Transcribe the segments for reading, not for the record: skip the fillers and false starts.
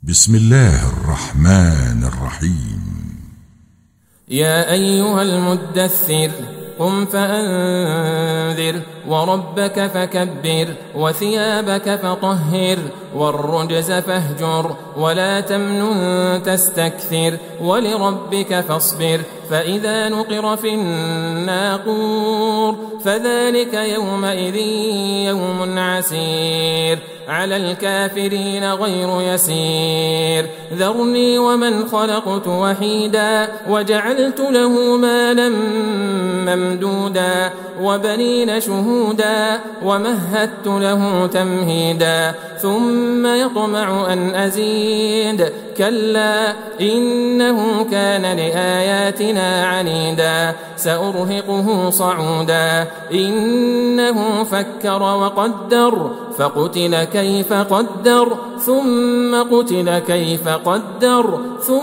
بسم الله الرحمن الرحيم. يا أيها المدثر قم فأنذر وربك فكبر وثيابك فطهر والرجز فاهجر ولا تمنن تستكثر ولربك فاصبر فإذا نقر في الناقور فذلك يومئذ يوم عسير على الكافرين غير يسير ذرني ومن خلقت وحيدا وجعلت له مالا ممدودا وبنين شهودا ومهدت له تمهيدا ثم يطمع أن أزيد كلا إنه كان لآياتنا عنيدا سأرهقه صعودا إنه فكر وقدر فقتل كيف قدر ثم قتل كيف قدر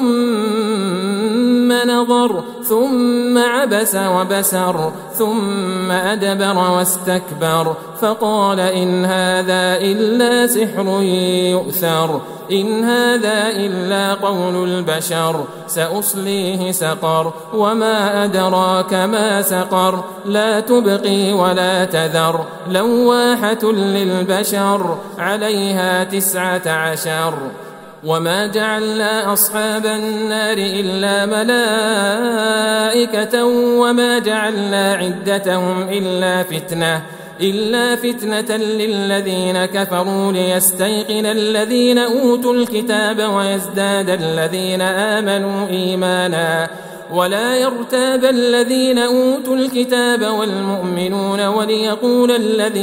ثم نظر ثم عبس وبسر ثم أدبر واستكبر فقال إن هذا إلا سحر يؤثر إن هذا إلا قول البشر سأصليه سقر وما أدراك ما سقر لا تبقي ولا تذر لواحة للبشر عليها 19 وما جعلنا أصحاب النار إلا ملائكة وما جعلنا عدتهم إلا فتنة للذين كفروا ليستيقن الذين أوتوا الكتاب ويزداد الذين آمنوا إيمانا ولا يرتاب الذين أوتوا الكتاب والمؤمنون وليقول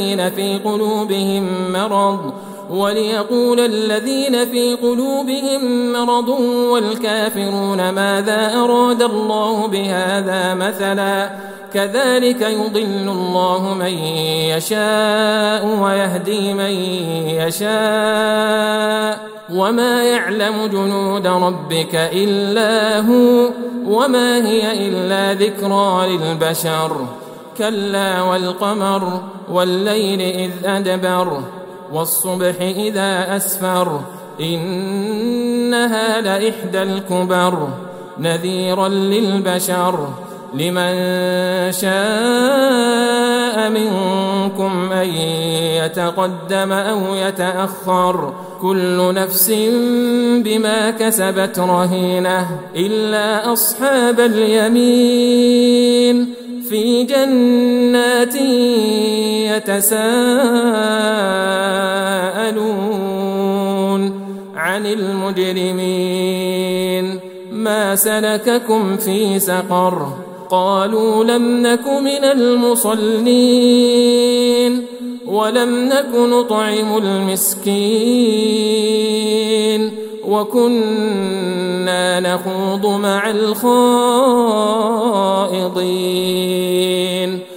الذين في قلوبهم مرض والكافرون ماذا أراد الله بهذا مثلا كذلك يضل الله من يشاء ويهدي من يشاء وما يعلم جنود ربك إلا هو وما هي إلا ذكرى للبشر كلا والقمر والليل إذ أدبر والصبح إذا أسفر إنها لإحدى الكبر نذيرا للبشر لمن شاء منكم أن يتقدم أو يتأخر كل نفس بما كسبت رهينة إلا أصحاب اليمين في جنات يتساءلون عن المجرمين ما سلككم في سقر قالوا لم نك من المصلين ولم نك نطعم المسكين وكنا نخوض مع الخائضين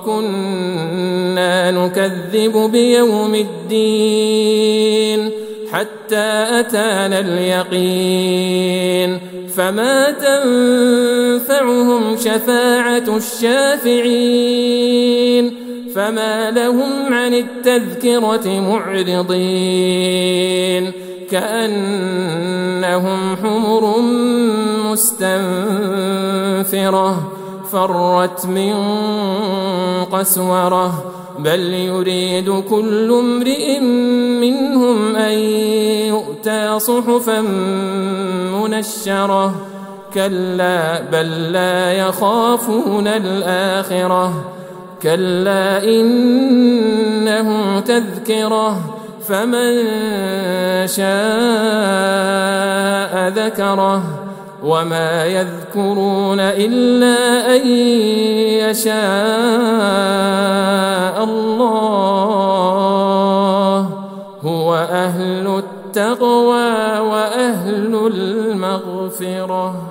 وكنا نكذب بيوم الدين حتى أتانا اليقين فما تنفعهم شفاعة الشافعين فما لهم عن التذكرة معرضين كأنهم حمر مستنفرة فرت من قسورة بل يريد كل امرئ منهم أن يؤتى صحفا منشرة كلا بل لا يخافون الآخرة كلا إنه تذكرة فمن شاء ذكره وما يذكرون إلا أن يشاء الله هو أهل التقوى وأهل المغفرة.